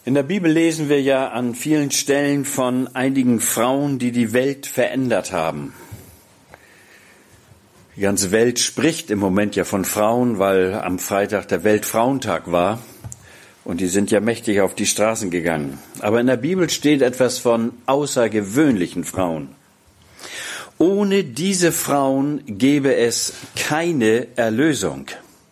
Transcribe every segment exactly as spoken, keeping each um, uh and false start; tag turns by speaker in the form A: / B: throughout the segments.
A: In der Bibel lesen wir ja an vielen Stellen von einigen Frauen, die die Welt verändert haben. Die ganze Welt spricht im Moment ja von Frauen, weil am Freitag der Weltfrauentag war und die sind ja mächtig auf die Straßen gegangen. Aber in der Bibel steht etwas von außergewöhnlichen Frauen. Ohne diese Frauen gäbe es keine Erlösung.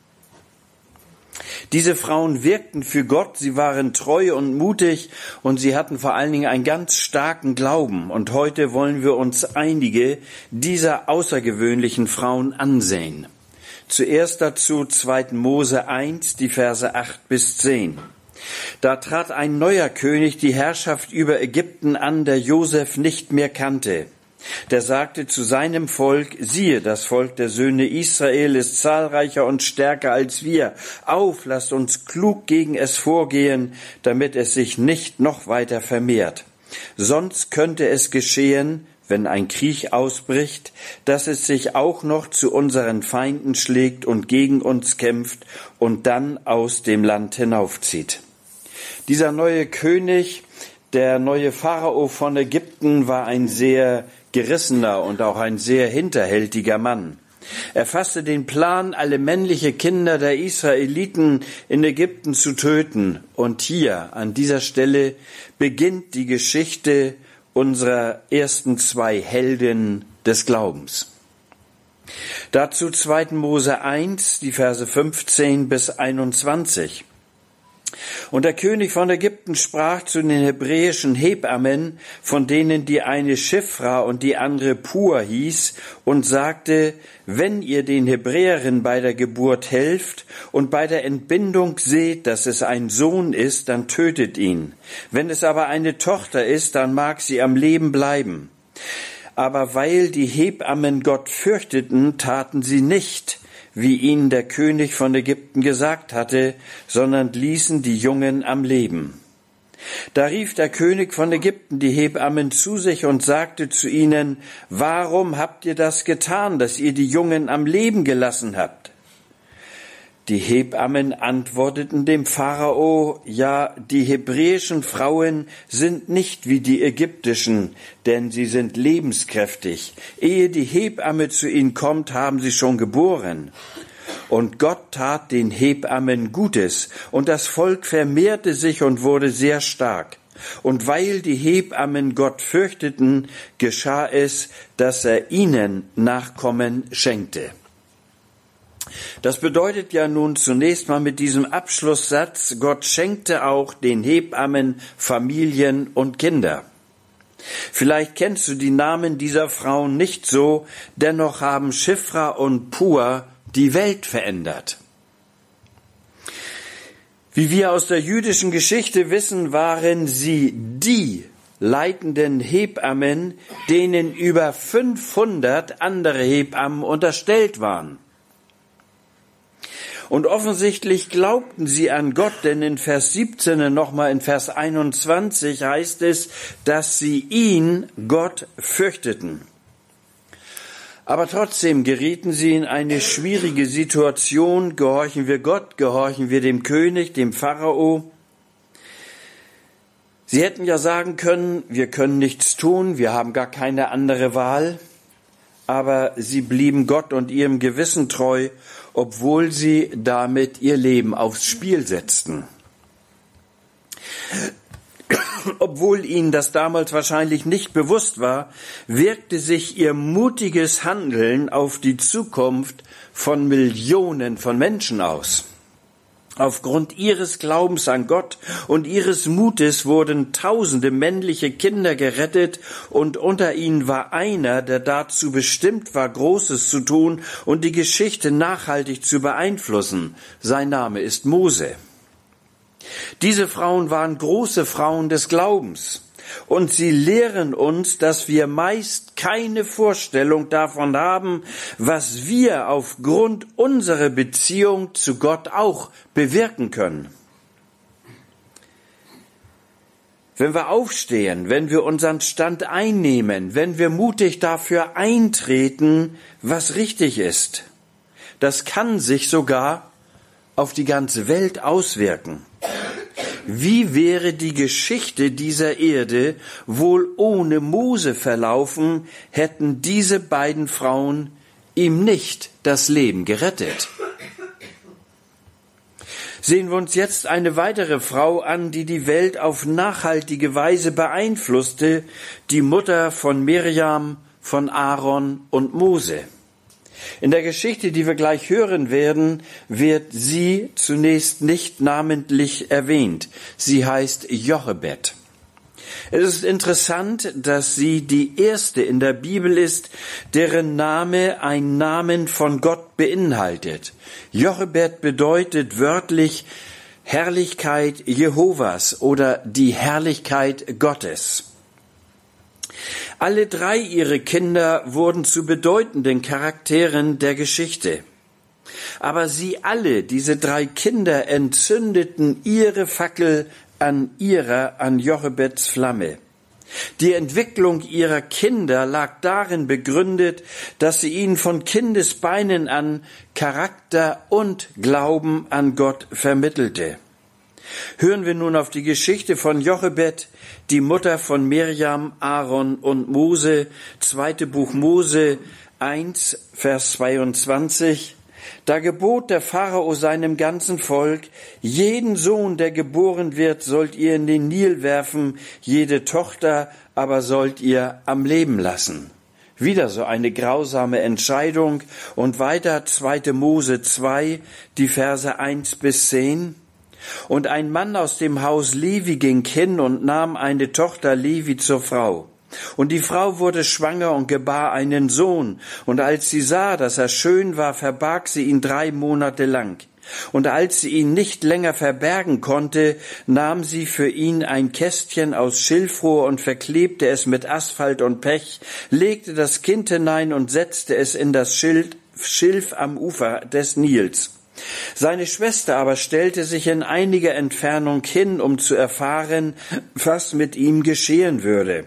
A: Diese Frauen wirkten für Gott, sie waren treu und mutig und sie hatten vor allen Dingen einen ganz starken Glauben. Und heute wollen wir uns einige dieser außergewöhnlichen Frauen ansehen. Zuerst dazu zweiter Mose eins, die Verse acht bis zehn. Da trat ein neuer König die Herrschaft über Ägypten an, der Josef nicht mehr kannte. Der sagte zu seinem Volk, siehe, das Volk der Söhne Israel ist zahlreicher und stärker als wir. Auf, lasst uns klug gegen es vorgehen, damit es sich nicht noch weiter vermehrt. Sonst könnte es geschehen, wenn ein Krieg ausbricht, dass es sich auch noch zu unseren Feinden schlägt und gegen uns kämpft und dann aus dem Land hinaufzieht. Dieser neue König, der neue Pharao von Ägypten, war ein sehr gerissener und auch ein sehr hinterhältiger Mann. Er fasste den Plan, alle männliche Kinder der Israeliten in Ägypten zu töten. Und hier, an dieser Stelle, beginnt die Geschichte unserer ersten zwei Helden des Glaubens. Dazu zweiter Mose eins, die Verse fünfzehn bis einundzwanzig. Und der König von Ägypten sprach zu den hebräischen Hebammen, von denen die eine Schifra und die andere Pur hieß, und sagte, wenn ihr den Hebräerinnen bei der Geburt helft und bei der Entbindung seht, dass es ein Sohn ist, dann tötet ihn. Wenn es aber eine Tochter ist, dann mag sie am Leben bleiben. Aber weil die Hebammen Gott fürchteten, taten sie nicht, wie ihnen der König von Ägypten gesagt hatte, sondern ließen die Jungen am Leben. Da rief der König von Ägypten die Hebammen zu sich und sagte zu ihnen, warum habt ihr das getan, dass ihr die Jungen am Leben gelassen habt? Die Hebammen antworteten dem Pharao, ja, die hebräischen Frauen sind nicht wie die ägyptischen, denn sie sind lebenskräftig. Ehe die Hebamme zu ihnen kommt, haben sie schon geboren. Und Gott tat den Hebammen Gutes, und das Volk vermehrte sich und wurde sehr stark. Und weil die Hebammen Gott fürchteten, geschah es, dass er ihnen Nachkommen schenkte. Das bedeutet ja nun zunächst mal mit diesem Abschlusssatz, Gott schenkte auch den Hebammen Familien und Kinder. Vielleicht kennst du die Namen dieser Frauen nicht so, dennoch haben Schifra und Pur die Welt verändert. Wie wir aus der jüdischen Geschichte wissen, waren sie die leitenden Hebammen, denen über fünfhundert andere Hebammen unterstellt waren. Und offensichtlich glaubten sie an Gott, denn in Vers siebzehn, nochmal in Vers einundzwanzig heißt es, dass sie ihn, Gott, fürchteten. Aber trotzdem gerieten sie in eine schwierige Situation. Gehorchen wir Gott, gehorchen wir dem König, dem Pharao? Sie hätten ja sagen können, wir können nichts tun, wir haben gar keine andere Wahl. Aber sie blieben Gott und ihrem Gewissen treu, obwohl sie damit ihr Leben aufs Spiel setzten. Obwohl ihnen das damals wahrscheinlich nicht bewusst war, wirkte sich ihr mutiges Handeln auf die Zukunft von Millionen von Menschen aus. Aufgrund ihres Glaubens an Gott und ihres Mutes wurden tausende männliche Kinder gerettet und unter ihnen war einer, der dazu bestimmt war, Großes zu tun und die Geschichte nachhaltig zu beeinflussen. Sein Name ist Mose. Diese Frauen waren große Frauen des Glaubens. Und sie lehren uns, dass wir meist keine Vorstellung davon haben, was wir aufgrund unserer Beziehung zu Gott auch bewirken können. Wenn wir aufstehen, wenn wir unseren Stand einnehmen, wenn wir mutig dafür eintreten, was richtig ist, das kann sich sogar auf die ganze Welt auswirken. Wie wäre die Geschichte dieser Erde wohl ohne Mose verlaufen, hätten diese beiden Frauen ihm nicht das Leben gerettet? Sehen wir uns jetzt eine weitere Frau an, die die Welt auf nachhaltige Weise beeinflusste, die Mutter von Mirjam, von Aaron und Mose. In der Geschichte, die wir gleich hören werden, wird sie zunächst nicht namentlich erwähnt. Sie heißt Jochebed. Es ist interessant, dass sie die erste in der Bibel ist, deren Name einen Namen von Gott beinhaltet. Jochebed bedeutet wörtlich Herrlichkeit Jehovas oder die Herrlichkeit Gottes. Alle drei ihre Kinder wurden zu bedeutenden Charakteren der Geschichte. Aber sie alle, diese drei Kinder, entzündeten ihre Fackel an ihrer, an Jochebeds Flamme. Die Entwicklung ihrer Kinder lag darin begründet, dass sie ihnen von Kindesbeinen an Charakter und Glauben an Gott vermittelte. Hören wir nun auf die Geschichte von Jochebed, die Mutter von Mirjam, Aaron und Mose, zweite Buch Mose eins, Vers zweiundzwanzig. Da gebot der Pharao seinem ganzen Volk, jeden Sohn, der geboren wird, sollt ihr in den Nil werfen, jede Tochter aber sollt ihr am Leben lassen. Wieder so eine grausame Entscheidung. Und weiter zweite Mose zwei, die Verse eins bis zehn. Und ein Mann aus dem Haus Levi ging hin und nahm eine Tochter Levi zur Frau. Und die Frau wurde schwanger und gebar einen Sohn. Und als sie sah, dass er schön war, verbarg sie ihn drei Monate lang. Und als sie ihn nicht länger verbergen konnte, nahm sie für ihn ein Kästchen aus Schilfrohr und verklebte es mit Asphalt und Pech, legte das Kind hinein und setzte es in das Schilf am Ufer des Nils. Seine Schwester aber stellte sich in einiger Entfernung hin, um zu erfahren, was mit ihm geschehen würde.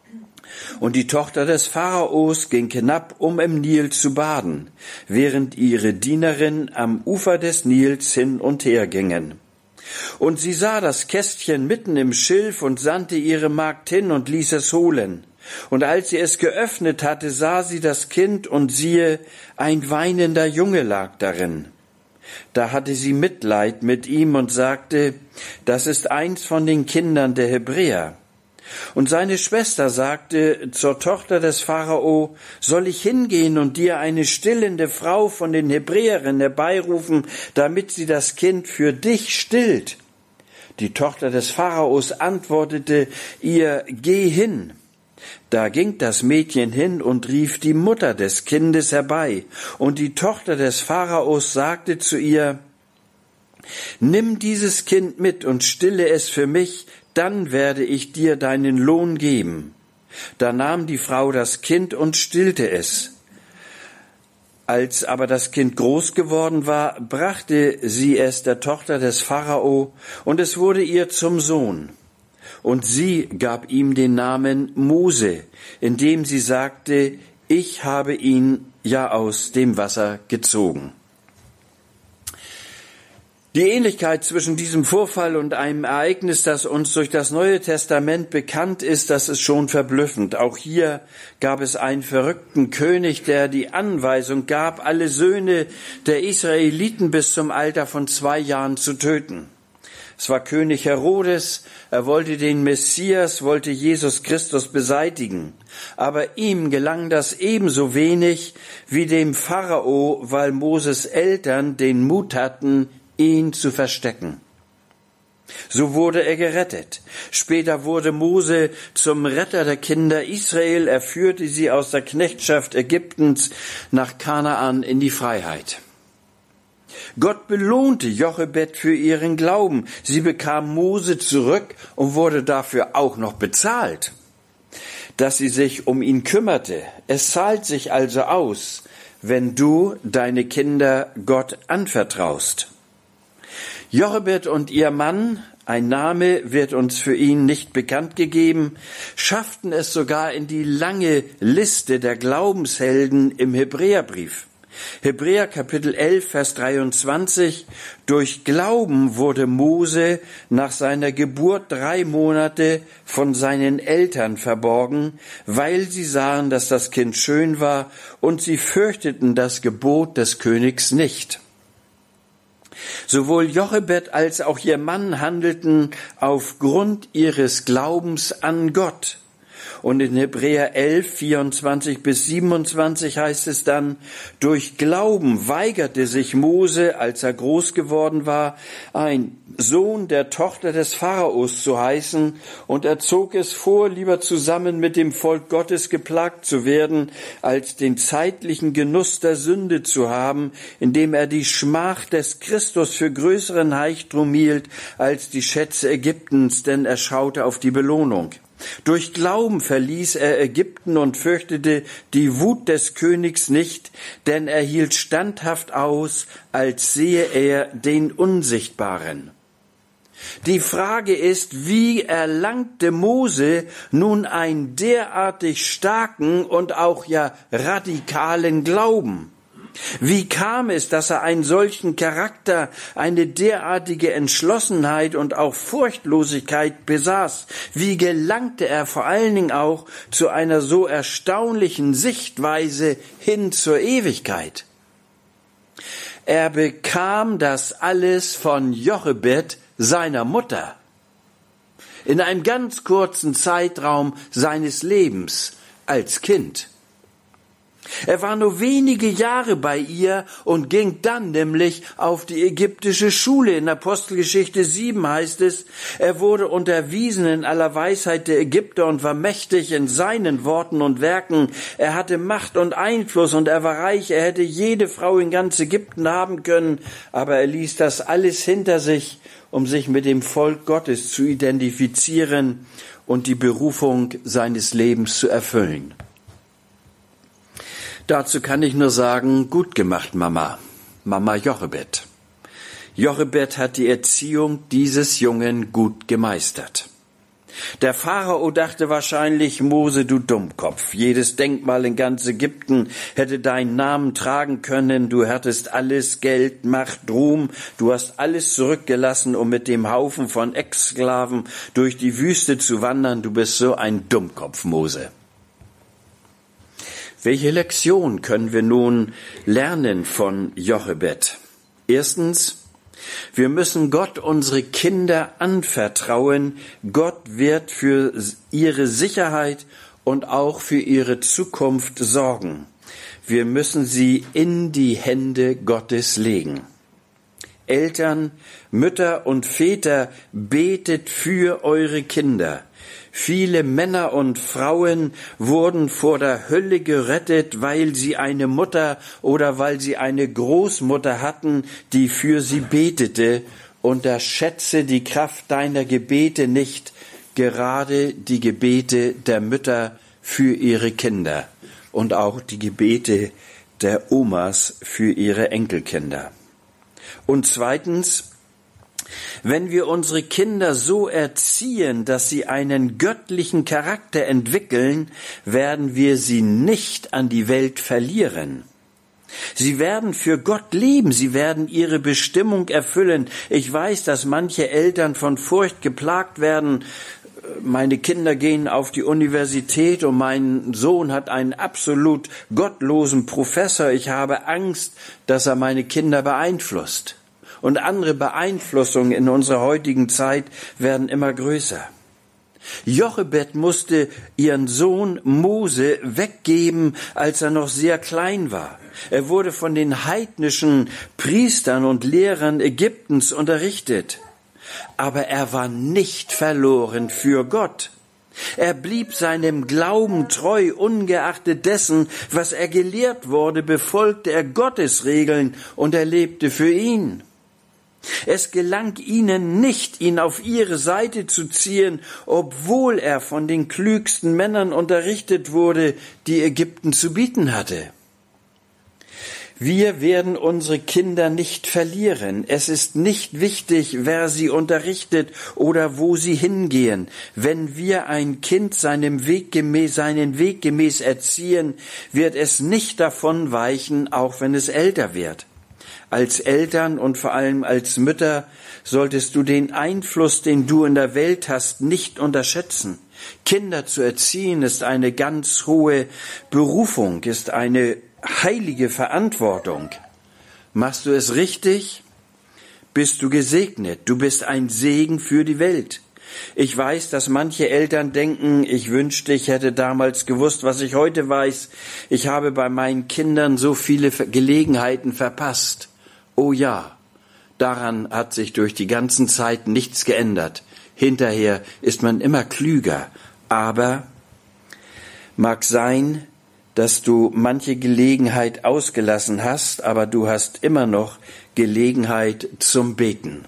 A: Und die Tochter des Pharaos ging hinab, um im Nil zu baden, während ihre Dienerinnen am Ufer des Nils hin und her gingen. Und sie sah das Kästchen mitten im Schilf und sandte ihre Magd hin und ließ es holen. Und als sie es geöffnet hatte, sah sie das Kind, und siehe, ein weinender Junge lag darin. Da hatte sie Mitleid mit ihm und sagte, das ist eins von den Kindern der Hebräer. Und seine Schwester sagte zur Tochter des Pharao, soll ich hingehen und dir eine stillende Frau von den Hebräerinnen herbeirufen, damit sie das Kind für dich stillt? Die Tochter des Pharaos antwortete ihr, geh hin. Da ging das Mädchen hin und rief die Mutter des Kindes herbei. Und die Tochter des Pharaos sagte zu ihr, nimm dieses Kind mit und stille es für mich, dann werde ich dir deinen Lohn geben. Da nahm die Frau das Kind und stillte es. Als aber das Kind groß geworden war, brachte sie es der Tochter des Pharao, und es wurde ihr zum Sohn. Und sie gab ihm den Namen Mose, indem sie sagte, ich habe ihn ja aus dem Wasser gezogen. Die Ähnlichkeit zwischen diesem Vorfall und einem Ereignis, das uns durch das Neue Testament bekannt ist, das ist schon verblüffend. Auch hier gab es einen verrückten König, der die Anweisung gab, alle Söhne der Israeliten bis zum Alter von zwei Jahren zu töten. Es war König Herodes, er wollte den Messias, wollte Jesus Christus beseitigen. Aber ihm gelang das ebenso wenig wie dem Pharao, weil Moses Eltern den Mut hatten, ihn zu verstecken. So wurde er gerettet. Später wurde Mose zum Retter der Kinder Israel. Er führte sie aus der Knechtschaft Ägyptens nach Kanaan in die Freiheit. Gott belohnte Jochebed für ihren Glauben. Sie bekam Mose zurück und wurde dafür auch noch bezahlt, dass sie sich um ihn kümmerte. Es zahlt sich also aus, wenn du deine Kinder Gott anvertraust. Jochebed und ihr Mann, ein Name wird uns für ihn nicht bekannt gegeben, schafften es sogar in die lange Liste der Glaubenshelden im Hebräerbrief. Hebräer Kapitel elf, Vers dreiundzwanzig. Durch Glauben wurde Mose nach seiner Geburt drei Monate von seinen Eltern verborgen, weil sie sahen, dass das Kind schön war, und sie fürchteten das Gebot des Königs nicht. Sowohl Jochebed als auch ihr Mann handelten aufgrund ihres Glaubens an Gott. Und in Hebräer elf, vierundzwanzig bis siebenundzwanzig heißt es dann, durch Glauben weigerte sich Mose, als er groß geworden war, ein Sohn der Tochter des Pharaos zu heißen, und er zog es vor, lieber zusammen mit dem Volk Gottes geplagt zu werden, als den zeitlichen Genuss der Sünde zu haben, indem er die Schmach des Christus für größeren Reichtum hielt als die Schätze Ägyptens, denn er schaute auf die Belohnung. Durch Glauben verließ er Ägypten und fürchtete die Wut des Königs nicht, denn er hielt standhaft aus, als sehe er den Unsichtbaren. Die Frage ist, wie erlangte Mose nun einen derartig starken und auch ja radikalen Glauben? Wie kam es, dass er einen solchen Charakter, eine derartige Entschlossenheit und auch Furchtlosigkeit besaß? Wie gelangte er vor allen Dingen auch zu einer so erstaunlichen Sichtweise hin zur Ewigkeit? Er bekam das alles von Jochebed, seiner Mutter, in einem ganz kurzen Zeitraum seines Lebens als Kind. Er war nur wenige Jahre bei ihr und ging dann nämlich auf die ägyptische Schule. In Apostelgeschichte sieben heißt es, er wurde unterwiesen in aller Weisheit der Ägypter und war mächtig in seinen Worten und Werken. Er hatte Macht und Einfluss und er war reich. Er hätte jede Frau in ganz Ägypten haben können, aber er ließ das alles hinter sich, um sich mit dem Volk Gottes zu identifizieren und die Berufung seines Lebens zu erfüllen. Dazu kann ich nur sagen, gut gemacht, Mama, Mama Jochebed. Jochebed hat die Erziehung dieses Jungen gut gemeistert. Der Pharao dachte wahrscheinlich, Mose, du Dummkopf, jedes Denkmal in ganz Ägypten hätte deinen Namen tragen können, du hattest alles, Geld, Macht, Ruhm, du hast alles zurückgelassen, um mit dem Haufen von Ex-Sklaven durch die Wüste zu wandern, du bist so ein Dummkopf, Mose. Welche Lektion können wir nun lernen von Jochebed? Erstens, wir müssen Gott unsere Kinder anvertrauen. Gott wird für ihre Sicherheit und auch für ihre Zukunft sorgen. Wir müssen sie in die Hände Gottes legen. Eltern, Mütter und Väter, betet für eure Kinder. Viele Männer und Frauen wurden vor der Hölle gerettet, weil sie eine Mutter oder weil sie eine Großmutter hatten, die für sie betete. Unterschätze die Kraft deiner Gebete nicht, gerade die Gebete der Mütter für ihre Kinder und auch die Gebete der Omas für ihre Enkelkinder. Und zweitens, wenn wir unsere Kinder so erziehen, dass sie einen göttlichen Charakter entwickeln, werden wir sie nicht an die Welt verlieren. Sie werden für Gott leben, sie werden ihre Bestimmung erfüllen. Ich weiß, dass manche Eltern von Furcht geplagt werden. Meine Kinder gehen auf die Universität und mein Sohn hat einen absolut gottlosen Professor. Ich habe Angst, dass er meine Kinder beeinflusst. Und andere Beeinflussungen in unserer heutigen Zeit werden immer größer. Jochebed musste ihren Sohn Mose weggeben, als er noch sehr klein war. Er wurde von den heidnischen Priestern und Lehrern Ägyptens unterrichtet. Aber er war nicht verloren für Gott. Er blieb seinem Glauben treu, ungeachtet dessen, was er gelehrt wurde, befolgte er Gottes Regeln und er lebte für ihn. Es gelang ihnen nicht, ihn auf ihre Seite zu ziehen, obwohl er von den klügsten Männern unterrichtet wurde, die Ägypten zu bieten hatte. Wir werden unsere Kinder nicht verlieren. Es ist nicht wichtig, wer sie unterrichtet oder wo sie hingehen. Wenn wir ein Kind seinem Weg gemäß, seinen Weg gemäß erziehen, wird es nicht davon weichen, auch wenn es älter wird. Als Eltern und vor allem als Mütter solltest du den Einfluss, den du in der Welt hast, nicht unterschätzen. Kinder zu erziehen ist eine ganz hohe Berufung, ist eine heilige Verantwortung. Machst du es richtig, bist du gesegnet. Du bist ein Segen für die Welt. Ich weiß, dass manche Eltern denken, ich wünschte, ich hätte damals gewusst, was ich heute weiß. Ich habe bei meinen Kindern so viele Gelegenheiten verpasst. Oh ja, daran hat sich durch die ganzen Zeit nichts geändert. Hinterher ist man immer klüger. Aber mag sein, dass du manche Gelegenheit ausgelassen hast, aber du hast immer noch Gelegenheit zum Beten.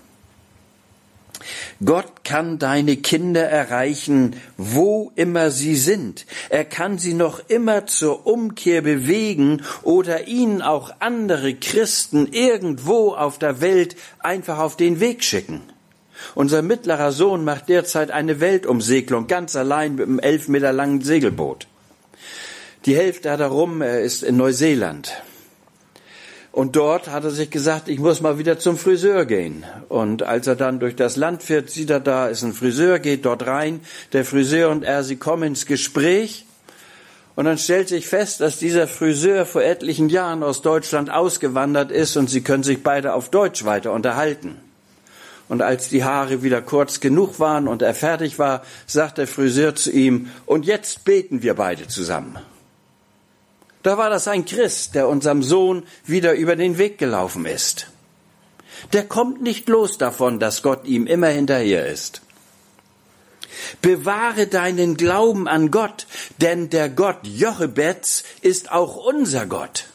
A: Gott kann deine Kinder erreichen, wo immer sie sind. Er kann sie noch immer zur Umkehr bewegen oder ihnen auch andere Christen irgendwo auf der Welt einfach auf den Weg schicken. Unser mittlerer Sohn macht derzeit eine Weltumsegelung, ganz allein mit einem elf Meter langen Segelboot. Die Hälfte hat er rum, er ist in Neuseeland. Und dort hat er sich gesagt, ich muss mal wieder zum Friseur gehen. Und als er dann durch das Land fährt, sieht er, da ist ein Friseur, geht dort rein. Der Friseur und er, sie kommen ins Gespräch. Und dann stellt sich fest, dass dieser Friseur vor etlichen Jahren aus Deutschland ausgewandert ist und sie können sich beide auf Deutsch weiter unterhalten. Und als die Haare wieder kurz genug waren und er fertig war, sagt der Friseur zu ihm, und jetzt beten wir beide zusammen. Da war das ein Christ, der unserem Sohn wieder über den Weg gelaufen ist. Der kommt nicht los davon, dass Gott ihm immer hinterher ist. Bewahre deinen Glauben an Gott, denn der Gott Jochebeds ist auch unser Gott.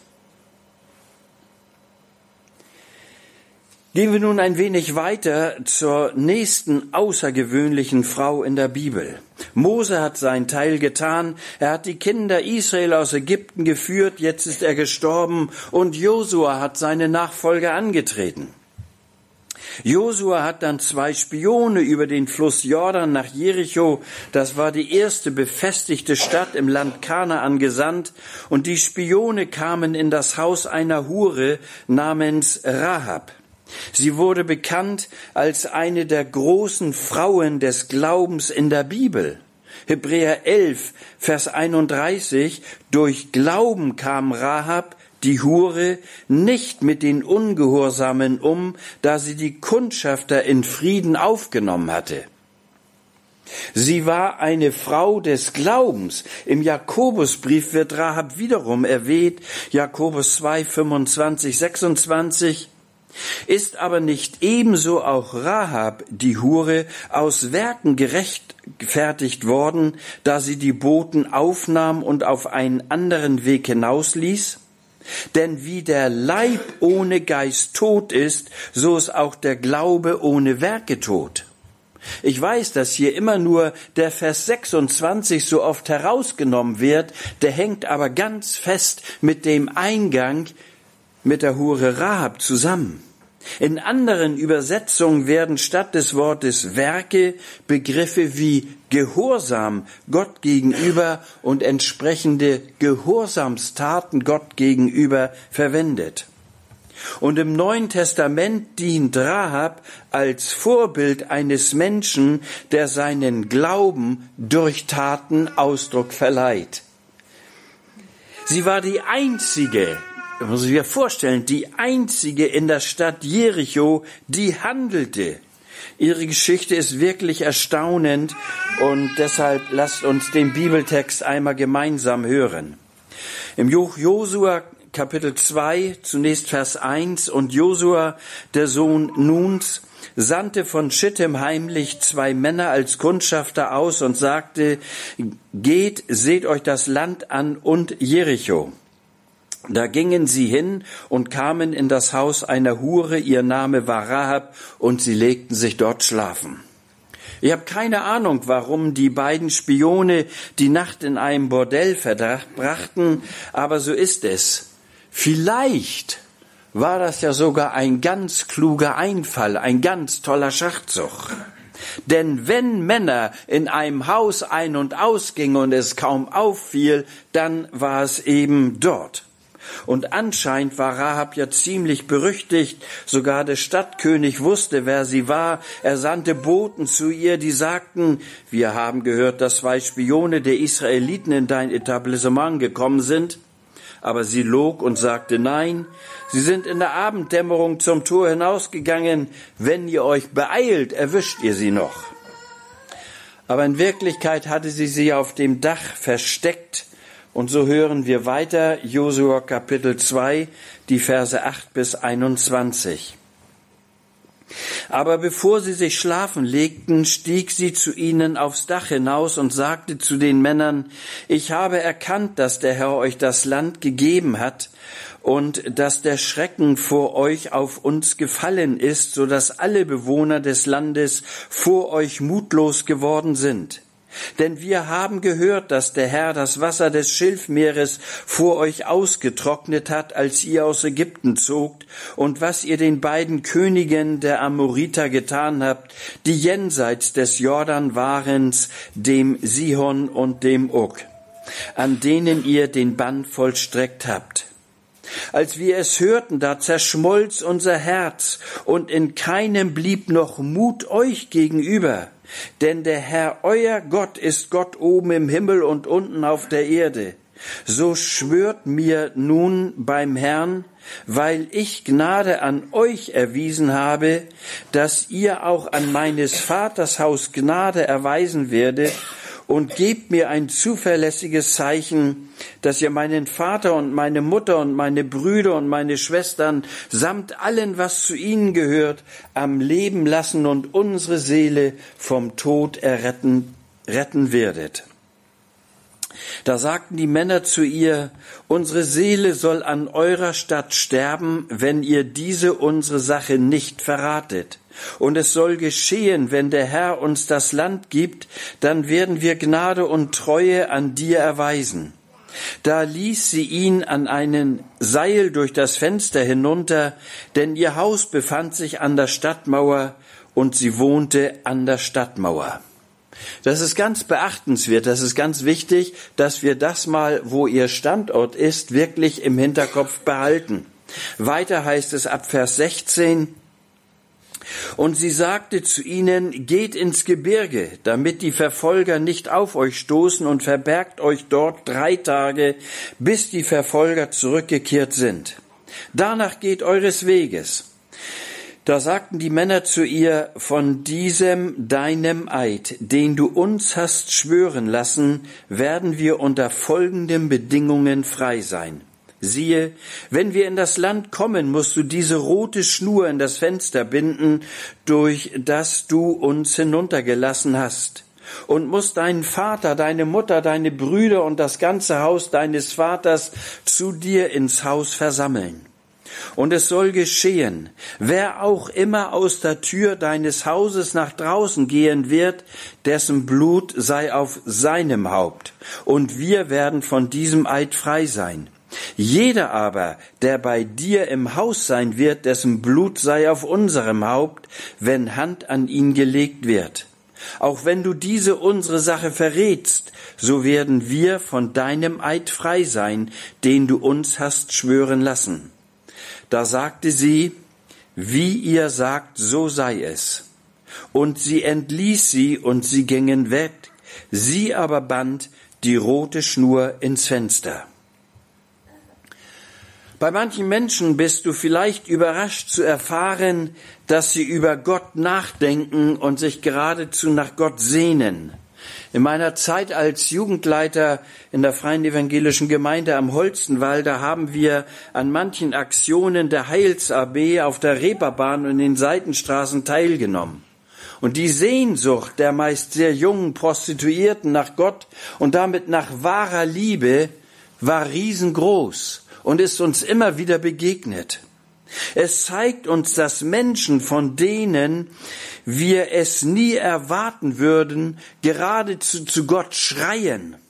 A: Gehen wir nun ein wenig weiter zur nächsten außergewöhnlichen Frau in der Bibel. Mose hat seinen Teil getan, er hat die Kinder Israel aus Ägypten geführt, jetzt ist er gestorben und Josua hat seine Nachfolger angetreten. Josua hat dann zwei Spione über den Fluss Jordan nach Jericho, das war die erste befestigte Stadt im Land Kanaan, gesandt, und die Spione kamen in das Haus einer Hure namens Rahab. Sie wurde bekannt als eine der großen Frauen des Glaubens in der Bibel. Hebräer elf, Vers einunddreißig, durch Glauben kam Rahab, die Hure, nicht mit den Ungehorsamen um, da sie die Kundschafter in Frieden aufgenommen hatte. Sie war eine Frau des Glaubens. Im Jakobusbrief wird Rahab wiederum erwähnt, Jakobus zwei, fünfundzwanzig, sechsundzwanzig. Ist aber nicht ebenso auch Rahab, die Hure, aus Werken gerechtfertigt worden, da sie die Boten aufnahm und auf einen anderen Weg hinausließ? Denn wie der Leib ohne Geist tot ist, so ist auch der Glaube ohne Werke tot. Ich weiß, dass hier immer nur der Vers sechsundzwanzig so oft herausgenommen wird, der hängt aber ganz fest mit dem Eingang mit der Hure Rahab zusammen. In anderen Übersetzungen werden statt des Wortes Werke Begriffe wie Gehorsam Gott gegenüber und entsprechende Gehorsamstaten Gott gegenüber verwendet. Und im Neuen Testament dient Rahab als Vorbild eines Menschen, der seinen Glauben durch Taten Ausdruck verleiht. Sie war die einzige, man muss sich ja vorstellen, die einzige in der Stadt Jericho, die handelte. Ihre Geschichte ist wirklich erstaunend und deshalb lasst uns den Bibeltext einmal gemeinsam hören. Im Josua Kapitel zwei, zunächst Vers eins, und Josua, der Sohn Nuns, sandte von Schittim heimlich zwei Männer als Kundschafter aus und sagte, geht, seht euch das Land an und Jericho. Da gingen sie hin und kamen in das Haus einer Hure, ihr Name war Rahab, und sie legten sich dort schlafen. Ich habe keine Ahnung, warum die beiden Spione die Nacht in einem Bordell verbrachten, aber so ist es. Vielleicht war das ja sogar ein ganz kluger Einfall, ein ganz toller Schachzug. Denn wenn Männer in einem Haus ein- und ausgingen und es kaum auffiel, dann war es eben dort. Und anscheinend war Rahab ja ziemlich berüchtigt, sogar der Stadtkönig wusste, wer sie war. Er sandte Boten zu ihr, die sagten, wir haben gehört, dass zwei Spione der Israeliten in dein Etablissement gekommen sind. Aber sie log und sagte, nein, sie sind in der Abenddämmerung zum Tor hinausgegangen. Wenn ihr euch beeilt, erwischt ihr sie noch. Aber in Wirklichkeit hatte sie sie auf dem Dach versteckt. Und so hören wir weiter, Josua Kapitel zwei, die Verse acht bis einundzwanzig. Aber bevor sie sich schlafen legten, stieg sie zu ihnen aufs Dach hinaus und sagte zu den Männern, ich habe erkannt, dass der Herr euch das Land gegeben hat und dass der Schrecken vor euch auf uns gefallen ist, so dass alle Bewohner des Landes vor euch mutlos geworden sind. Denn wir haben gehört, dass der Herr das Wasser des Schilfmeeres vor euch ausgetrocknet hat, als ihr aus Ägypten zogt, und was ihr den beiden Königen der Amoriter getan habt, die jenseits des Jordan waren, dem Sihon und dem Og, an denen ihr den Bann vollstreckt habt. Als wir es hörten, da zerschmolz unser Herz, und in keinem blieb noch Mut euch gegenüber. Denn der Herr, euer Gott, ist Gott oben im Himmel und unten auf der Erde. So schwört mir nun beim Herrn, weil ich Gnade an euch erwiesen habe, dass ihr auch an meines Vaters Haus Gnade erweisen werdet, und gebt mir ein zuverlässiges Zeichen, dass ihr meinen Vater und meine Mutter und meine Brüder und meine Schwestern samt allen, was zu ihnen gehört, am Leben lassen und unsere Seele vom Tod erretten, retten werdet. Da sagten die Männer zu ihr, unsere Seele soll an eurer Statt sterben, wenn ihr diese unsere Sache nicht verratet. Und es soll geschehen, wenn der Herr uns das Land gibt, dann werden wir Gnade und Treue an dir erweisen. Da ließ sie ihn an einen Seil durch das Fenster hinunter, denn ihr Haus befand sich an der Stadtmauer und sie wohnte an der Stadtmauer. Das ist ganz beachtenswert, das ist ganz wichtig, dass wir das mal, wo ihr Standort ist, wirklich im Hinterkopf behalten. Weiter heißt es ab Vers sechzehn, und sie sagte zu ihnen, geht ins Gebirge, damit die Verfolger nicht auf euch stoßen, und verbergt euch dort drei Tage, bis die Verfolger zurückgekehrt sind. Danach geht eures Weges. Da sagten die Männer zu ihr, von diesem deinem Eid, den du uns hast schwören lassen, werden wir unter folgenden Bedingungen frei sein. Siehe, wenn wir in das Land kommen, musst du diese rote Schnur in das Fenster binden, durch das du uns hinuntergelassen hast, und musst deinen Vater, deine Mutter, deine Brüder und das ganze Haus deines Vaters zu dir ins Haus versammeln. Und es soll geschehen, wer auch immer aus der Tür deines Hauses nach draußen gehen wird, dessen Blut sei auf seinem Haupt, und wir werden von diesem Eid frei sein. Jeder aber, der bei dir im Haus sein wird, dessen Blut sei auf unserem Haupt, wenn Hand an ihn gelegt wird. Auch wenn du diese unsere Sache verrätst, so werden wir von deinem Eid frei sein, den du uns hast schwören lassen. Da sagte sie, wie ihr sagt, so sei es. Und sie entließ sie, und sie gingen weg, sie aber band die rote Schnur ins Fenster. Bei manchen Menschen bist du vielleicht überrascht zu erfahren, dass sie über Gott nachdenken und sich geradezu nach Gott sehnen. In meiner Zeit als Jugendleiter in der Freien Evangelischen Gemeinde am Holstenwald, da haben wir an manchen Aktionen der Heils-A B auf der Reeperbahn und in den Seitenstraßen teilgenommen. Und die Sehnsucht der meist sehr jungen Prostituierten nach Gott und damit nach wahrer Liebe war riesengroß und ist uns immer wieder begegnet. Es zeigt uns, dass Menschen, von denen wir es nie erwarten würden, geradezu zu Gott schreien.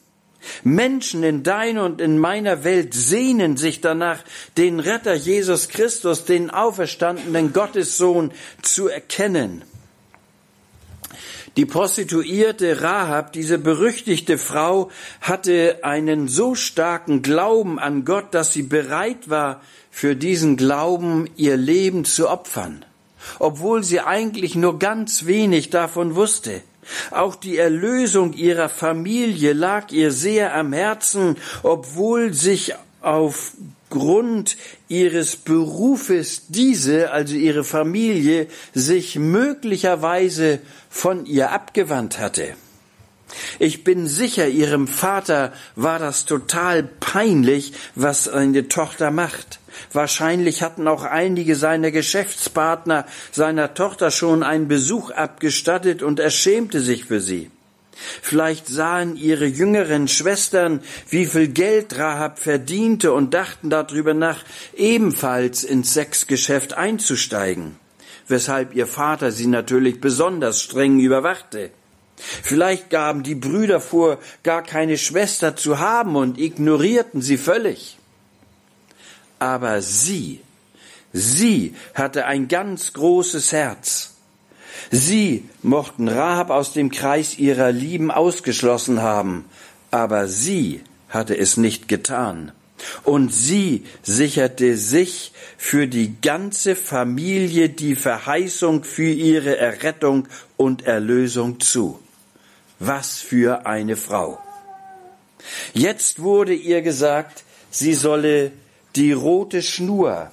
A: Menschen in deiner und in meiner Welt sehnen sich danach, den Retter Jesus Christus, den auferstandenen Gottessohn, zu erkennen. Die Prostituierte Rahab, diese berüchtigte Frau, hatte einen so starken Glauben an Gott, dass sie bereit war, für diesen Glauben ihr Leben zu opfern, obwohl sie eigentlich nur ganz wenig davon wusste. Auch die Erlösung ihrer Familie lag ihr sehr am Herzen, obwohl sich aufgrund ihres Berufes diese, also ihre Familie, sich möglicherweise von ihr abgewandt hatte. Ich bin sicher, ihrem Vater war das total peinlich, was seine Tochter macht. Wahrscheinlich hatten auch einige seiner Geschäftspartner seiner Tochter schon einen Besuch abgestattet und er schämte sich für sie. Vielleicht sahen ihre jüngeren Schwestern, wie viel Geld Rahab verdiente und dachten darüber nach, ebenfalls ins Sexgeschäft einzusteigen, weshalb ihr Vater sie natürlich besonders streng überwachte. Vielleicht gaben die Brüder vor, gar keine Schwester zu haben und ignorierten sie völlig. Aber sie, sie hatte ein ganz großes Herz. Sie mochten Rahab aus dem Kreis ihrer Lieben ausgeschlossen haben, aber sie hatte es nicht getan. Und sie sicherte sich für die ganze Familie die Verheißung für ihre Errettung und Erlösung zu. Was für eine Frau! Jetzt wurde ihr gesagt, sie solle die rote Schnur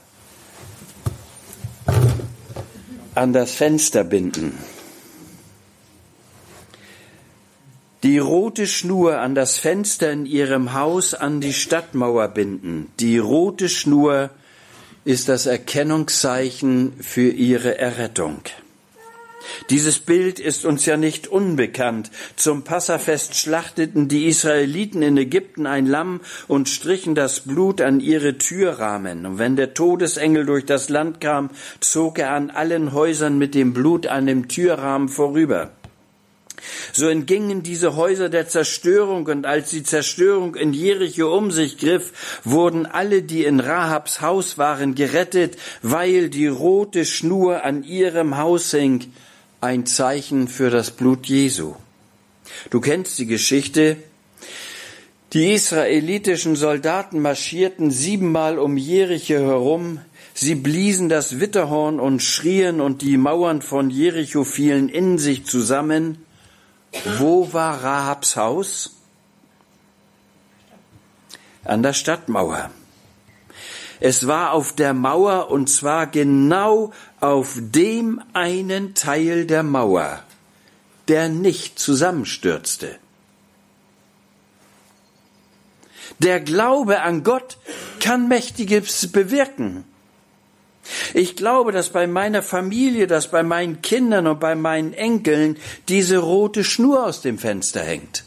A: an das Fenster binden. Die rote Schnur an das Fenster in ihrem Haus an die Stadtmauer binden. Die rote Schnur ist das Erkennungszeichen für ihre Errettung. Dieses Bild ist uns ja nicht unbekannt. Zum Passafest schlachteten die Israeliten in Ägypten ein Lamm und strichen das Blut an ihre Türrahmen. Und wenn der Todesengel durch das Land kam, zog er an allen Häusern mit dem Blut an dem Türrahmen vorüber. So entgingen diese Häuser der Zerstörung, und als die Zerstörung in Jericho um sich griff, wurden alle, die in Rahabs Haus waren, gerettet, weil die rote Schnur an ihrem Haus hing, ein Zeichen für das Blut Jesu. Du kennst die Geschichte. Die israelitischen Soldaten marschierten siebenmal um Jericho herum. Sie bliesen das Witterhorn und schrien, und die Mauern von Jericho fielen in sich zusammen. Wo war Rahabs Haus? An der Stadtmauer. Es war auf der Mauer, und zwar genau auf dem einen Teil der Mauer, der nicht zusammenstürzte. Der Glaube an Gott kann Mächtiges bewirken. Ich glaube, dass bei meiner Familie, dass bei meinen Kindern und bei meinen Enkeln diese rote Schnur aus dem Fenster hängt.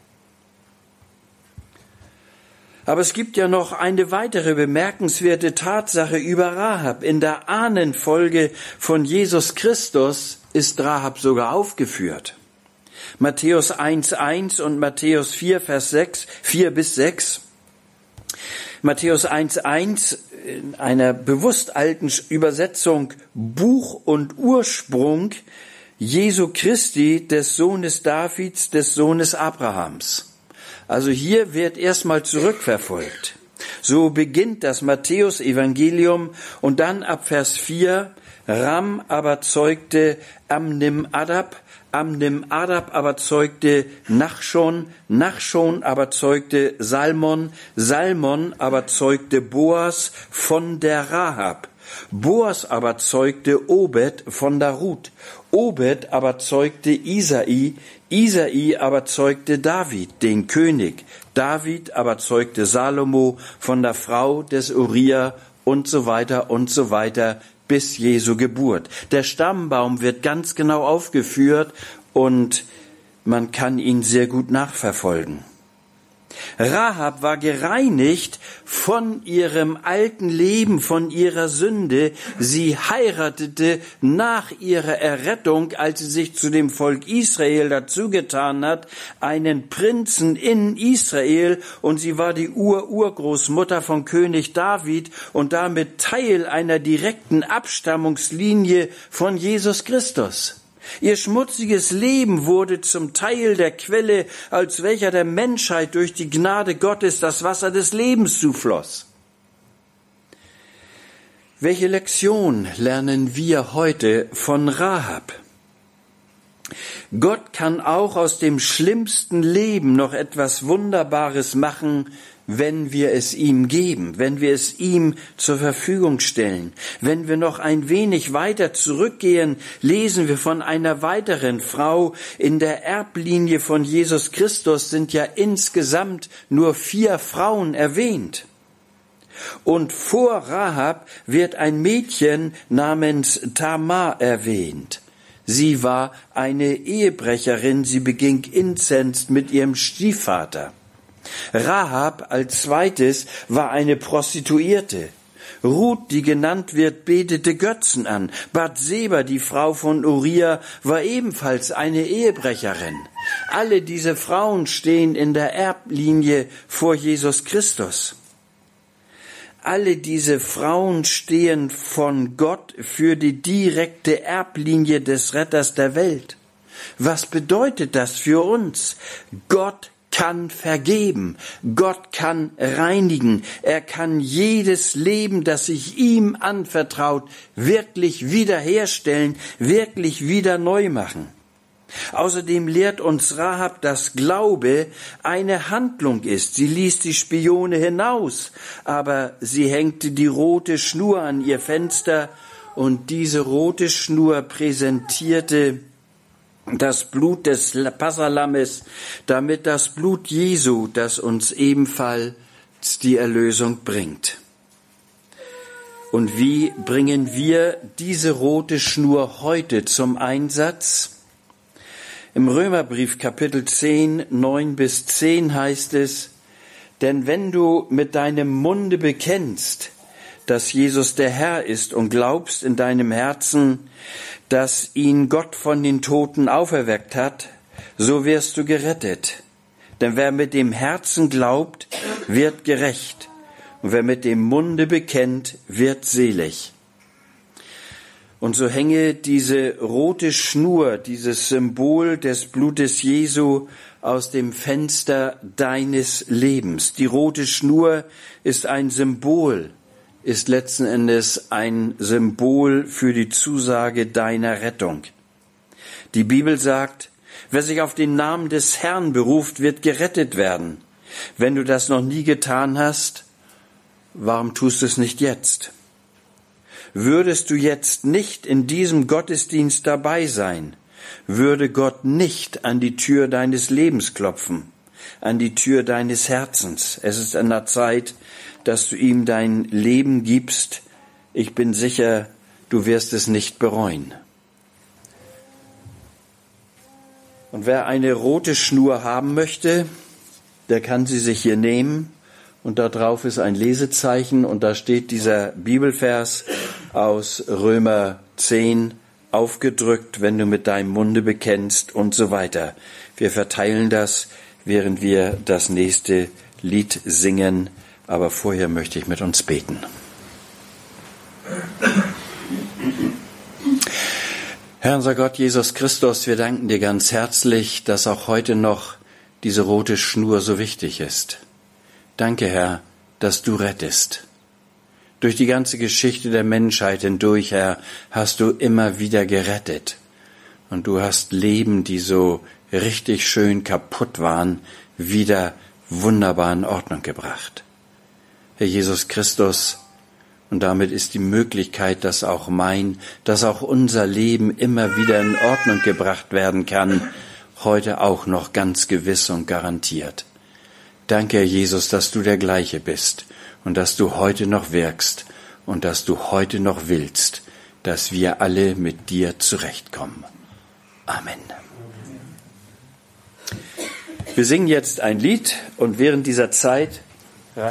A: Aber es gibt ja noch eine weitere bemerkenswerte Tatsache über Rahab. In der Ahnenfolge von Jesus Christus ist Rahab sogar aufgeführt. Matthäus eins eins und Matthäus vier, Vers sechs, vier bis sechs. Matthäus eins eins in einer bewusst alten Übersetzung Buch und Ursprung Jesu Christi, des Sohnes Davids, des Sohnes Abrahams. Also hier wird erstmal zurückverfolgt. So beginnt das Matthäus-Evangelium und dann ab Vers vier, Ram aber zeugte Amnim-Adab, Amnim-Adab aber zeugte Nachschon, Nachschon aber zeugte Salmon, Salmon aber zeugte Boas von der Rahab. Boas aber zeugte Obed von der Ruth. Obed aber zeugte Isai, Isai aber zeugte David, den König. David aber zeugte Salomo von der Frau des Uriah und so weiter und so weiter bis Jesu Geburt. Der Stammbaum wird ganz genau aufgeführt und man kann ihn sehr gut nachverfolgen. Rahab war gereinigt von ihrem alten Leben, von ihrer Sünde. Sie heiratete nach ihrer Errettung, als sie sich zu dem Volk Israel dazugetan hat, einen Prinzen in Israel, und sie war die Ur-Urgroßmutter von König David und damit Teil einer direkten Abstammungslinie von Jesus Christus. Ihr schmutziges Leben wurde zum Teil der Quelle, aus welcher der Menschheit durch die Gnade Gottes das Wasser des Lebens zufloss. Welche Lektion lernen wir heute von Rahab? Gott kann auch aus dem schlimmsten Leben noch etwas Wunderbares machen, wenn wir es ihm geben, wenn wir es ihm zur Verfügung stellen. Wenn wir noch ein wenig weiter zurückgehen, lesen wir von einer weiteren Frau. In der Erblinie von Jesus Christus sind ja insgesamt nur vier Frauen erwähnt. Und vor Rahab wird ein Mädchen namens Tamar erwähnt. Sie war eine Ehebrecherin, sie beging Inzest mit ihrem Stiefvater. Rahab als zweites war eine Prostituierte. Ruth, die genannt wird, betete Götzen an. Bathseba, die Frau von Uria, war ebenfalls eine Ehebrecherin. Alle diese Frauen stehen in der Erblinie vor Jesus Christus. Alle diese Frauen stehen von Gott für die direkte Erblinie des Retters der Welt. Was bedeutet das für uns? Gott kann vergeben, Gott kann reinigen, er kann jedes Leben, das sich ihm anvertraut, wirklich wiederherstellen, wirklich wieder neu machen. Außerdem lehrt uns Rahab, dass Glaube eine Handlung ist. Sie ließ die Spione hinaus, aber sie hängte die rote Schnur an ihr Fenster, und diese rote Schnur präsentierte das Blut des Passalammes, damit das Blut Jesu, das uns ebenfalls die Erlösung bringt. Und wie bringen wir diese rote Schnur heute zum Einsatz? Im Römerbrief Kapitel zehn, neun bis zehn heißt es: Denn wenn du mit deinem Munde bekennst, dass Jesus der Herr ist, und glaubst in deinem Herzen, dass ihn Gott von den Toten auferweckt hat, so wirst du gerettet. Denn wer mit dem Herzen glaubt, wird gerecht, und wer mit dem Munde bekennt, wird selig. Und so hänge diese rote Schnur, dieses Symbol des Blutes Jesu, aus dem Fenster deines Lebens. Die rote Schnur ist ein Symbol, ist letzten Endes ein Symbol für die Zusage deiner Rettung. Die Bibel sagt, wer sich auf den Namen des Herrn beruft, wird gerettet werden. Wenn du das noch nie getan hast, warum tust du es nicht jetzt? Würdest du jetzt nicht in diesem Gottesdienst dabei sein, würde Gott nicht an die Tür deines Lebens klopfen, an die Tür deines Herzens. Es ist an der Zeit, dass du ihm dein Leben gibst. Ich bin sicher, du wirst es nicht bereuen. Und wer eine rote Schnur haben möchte, der kann sie sich hier nehmen. Und da drauf ist ein Lesezeichen, und da steht dieser Bibelvers aus Römer zehn aufgedrückt, wenn du mit deinem Munde bekennst und so weiter. Wir verteilen das, während wir das nächste Lied singen. Aber vorher möchte ich mit uns beten. Herr unser Gott, Jesus Christus, wir danken dir ganz herzlich, dass auch heute noch diese rote Schnur so wichtig ist. Danke, Herr, dass du rettest. Durch die ganze Geschichte der Menschheit hindurch, Herr, hast du immer wieder gerettet. Und du hast Leben, die so richtig schön kaputt waren, wieder wunderbar in Ordnung gebracht. Herr Jesus Christus, und damit ist die Möglichkeit, dass auch mein, dass auch unser Leben immer wieder in Ordnung gebracht werden kann, heute auch noch ganz gewiss und garantiert. Danke, Herr Jesus, dass du der Gleiche bist und dass du heute noch wirkst und dass du heute noch willst, dass wir alle mit dir zurechtkommen. Amen. Wir singen jetzt ein Lied und während dieser Zeit